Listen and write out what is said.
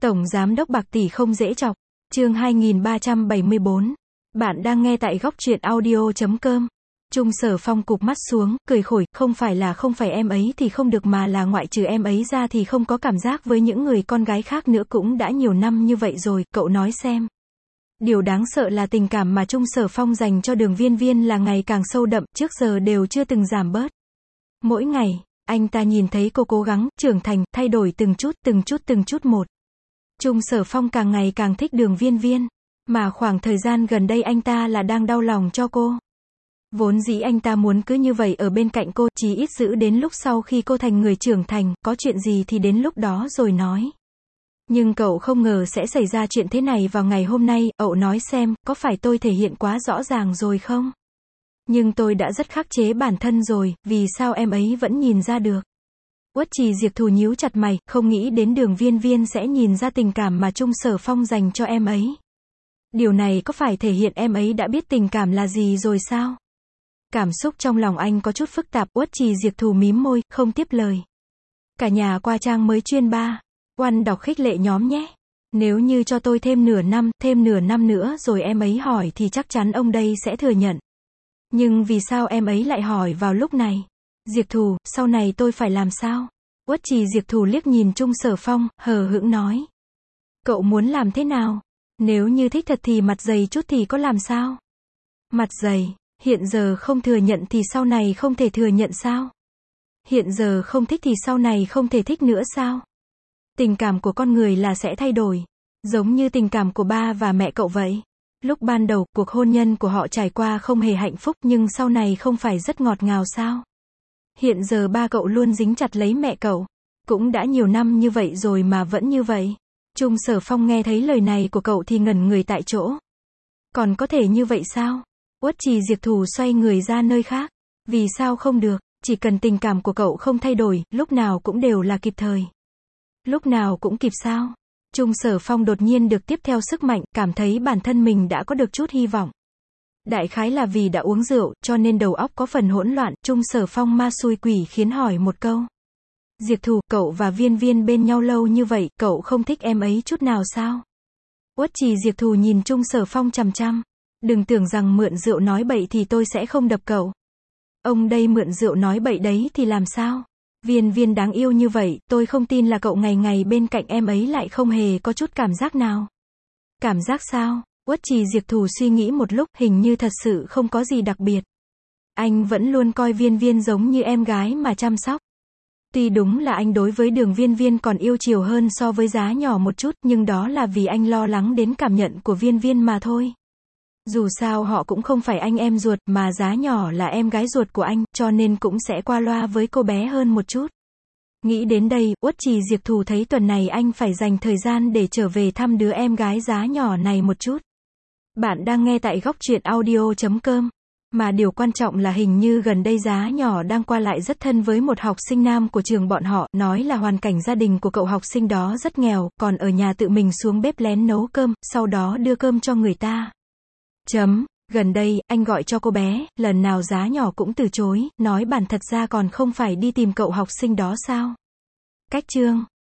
Tổng Giám đốc bạc tỷ không dễ chọc. Chương 2374. Bạn đang nghe tại góc truyện audio.com. Trung Sở Phong cụp mắt xuống, cười khổi, không phải em ấy thì không được mà là ngoại trừ em ấy ra thì không có cảm giác với những người con gái khác nữa, cũng đã nhiều năm như vậy rồi, cậu nói xem. Điều đáng sợ là tình cảm mà Trung Sở Phong dành cho Đường Viên Viên là ngày càng sâu đậm, trước giờ đều chưa từng giảm bớt. Mỗi ngày, anh ta nhìn thấy cô cố gắng, trưởng thành, thay đổi từng chút một. Trung Sở Phong càng ngày càng thích Đường Viên Viên, mà khoảng thời gian gần đây anh ta là đang đau lòng cho cô. Vốn dĩ anh ta muốn cứ như vậy ở bên cạnh cô, chí ít giữ đến lúc sau khi cô thành người trưởng thành, có chuyện gì thì đến lúc đó rồi nói. Nhưng cậu không ngờ sẽ xảy ra chuyện thế này vào ngày hôm nay. Cậu nói xem, có phải tôi thể hiện quá rõ ràng rồi không? Nhưng tôi đã rất khắc chế bản thân rồi, vì sao em ấy vẫn nhìn ra được? Uất Trì Diệp Thù nhíu chặt mày, không nghĩ đến Đường Viên Viên sẽ nhìn ra tình cảm mà Trung Sở Phong dành cho em ấy. Điều này có phải thể hiện em ấy đã biết tình cảm là gì rồi sao? Cảm xúc trong lòng anh có chút phức tạp. Uất Trì Diệp Thù mím môi, không tiếp lời. Cả nhà qua trang mới chuyên 3. Oan đọc khích lệ nhóm nhé. Nếu như cho tôi thêm nửa năm nữa rồi em ấy hỏi thì chắc chắn ông đây sẽ thừa nhận. Nhưng vì sao em ấy lại hỏi vào lúc này? Diệp Thù, sau này tôi phải làm sao? Uất Trì Diệp Thù liếc nhìn Trung Sở Phong, hờ hững nói. Cậu muốn làm thế nào? Nếu như thích thật thì mặt dày chút thì có làm sao? Mặt dày, hiện giờ không thừa nhận thì sau này không thể thừa nhận sao? Hiện giờ không thích thì sau này không thể thích nữa sao? Tình cảm của con người là sẽ thay đổi, giống như tình cảm của ba và mẹ cậu vậy. Lúc ban đầu, cuộc hôn nhân của họ trải qua không hề hạnh phúc nhưng sau này không phải rất ngọt ngào sao? Hiện giờ ba cậu luôn dính chặt lấy mẹ cậu. Cũng đã nhiều năm như vậy rồi mà vẫn như vậy. Trung Sở Phong nghe thấy lời này của cậu thì ngẩn người tại chỗ. Còn có thể như vậy sao? Uất Trì Diệp Thù xoay người ra nơi khác. Vì sao không được? Chỉ cần tình cảm của cậu không thay đổi, lúc nào cũng đều là kịp thời. Lúc nào cũng kịp sao? Trung Sở Phong đột nhiên được tiếp theo sức mạnh, cảm thấy bản thân mình đã có được chút hy vọng. Đại khái là vì đã uống rượu, cho nên đầu óc có phần hỗn loạn. Trung Sở Phong ma xui quỷ khiến hỏi một câu. Diệp Thù, cậu và Viên Viên bên nhau lâu như vậy, cậu không thích em ấy chút nào sao? Uất Trì Diệp Thù nhìn Trung Sở Phong chằm chằm. Đừng tưởng rằng mượn rượu nói bậy thì tôi sẽ không đập cậu. Ông đây mượn rượu nói bậy đấy thì làm sao? Viên Viên đáng yêu như vậy, tôi không tin là cậu ngày ngày bên cạnh em ấy lại không hề có chút cảm giác nào. Cảm giác sao? Uất Trì Diệp Thù suy nghĩ một lúc, hình như thật sự không có gì đặc biệt. Anh vẫn luôn coi Viên Viên giống như em gái mà chăm sóc. Tuy đúng là anh đối với Đường Viên Viên còn yêu chiều hơn so với Giá Nhỏ một chút, nhưng đó là vì anh lo lắng đến cảm nhận của Viên Viên mà thôi. Dù sao họ cũng không phải anh em ruột, mà Giá Nhỏ là em gái ruột của anh, cho nên cũng sẽ qua loa với cô bé hơn một chút. Nghĩ đến đây, Uất Trì Diệp Thù thấy tuần này anh phải dành thời gian để trở về thăm đứa em gái Giá Nhỏ này một chút. Bạn đang nghe tại góc truyện audio.com. Mà điều quan trọng là hình như gần đây Giá Nhỏ đang qua lại rất thân với một học sinh nam của trường bọn họ, nói là hoàn cảnh gia đình của cậu học sinh đó rất nghèo, còn ở nhà tự mình xuống bếp lén nấu cơm, sau đó đưa cơm cho người ta. Gần đây, anh gọi cho cô bé, lần nào Giá Nhỏ cũng từ chối, nói bản thật ra còn không phải đi tìm cậu học sinh đó sao? Cách chương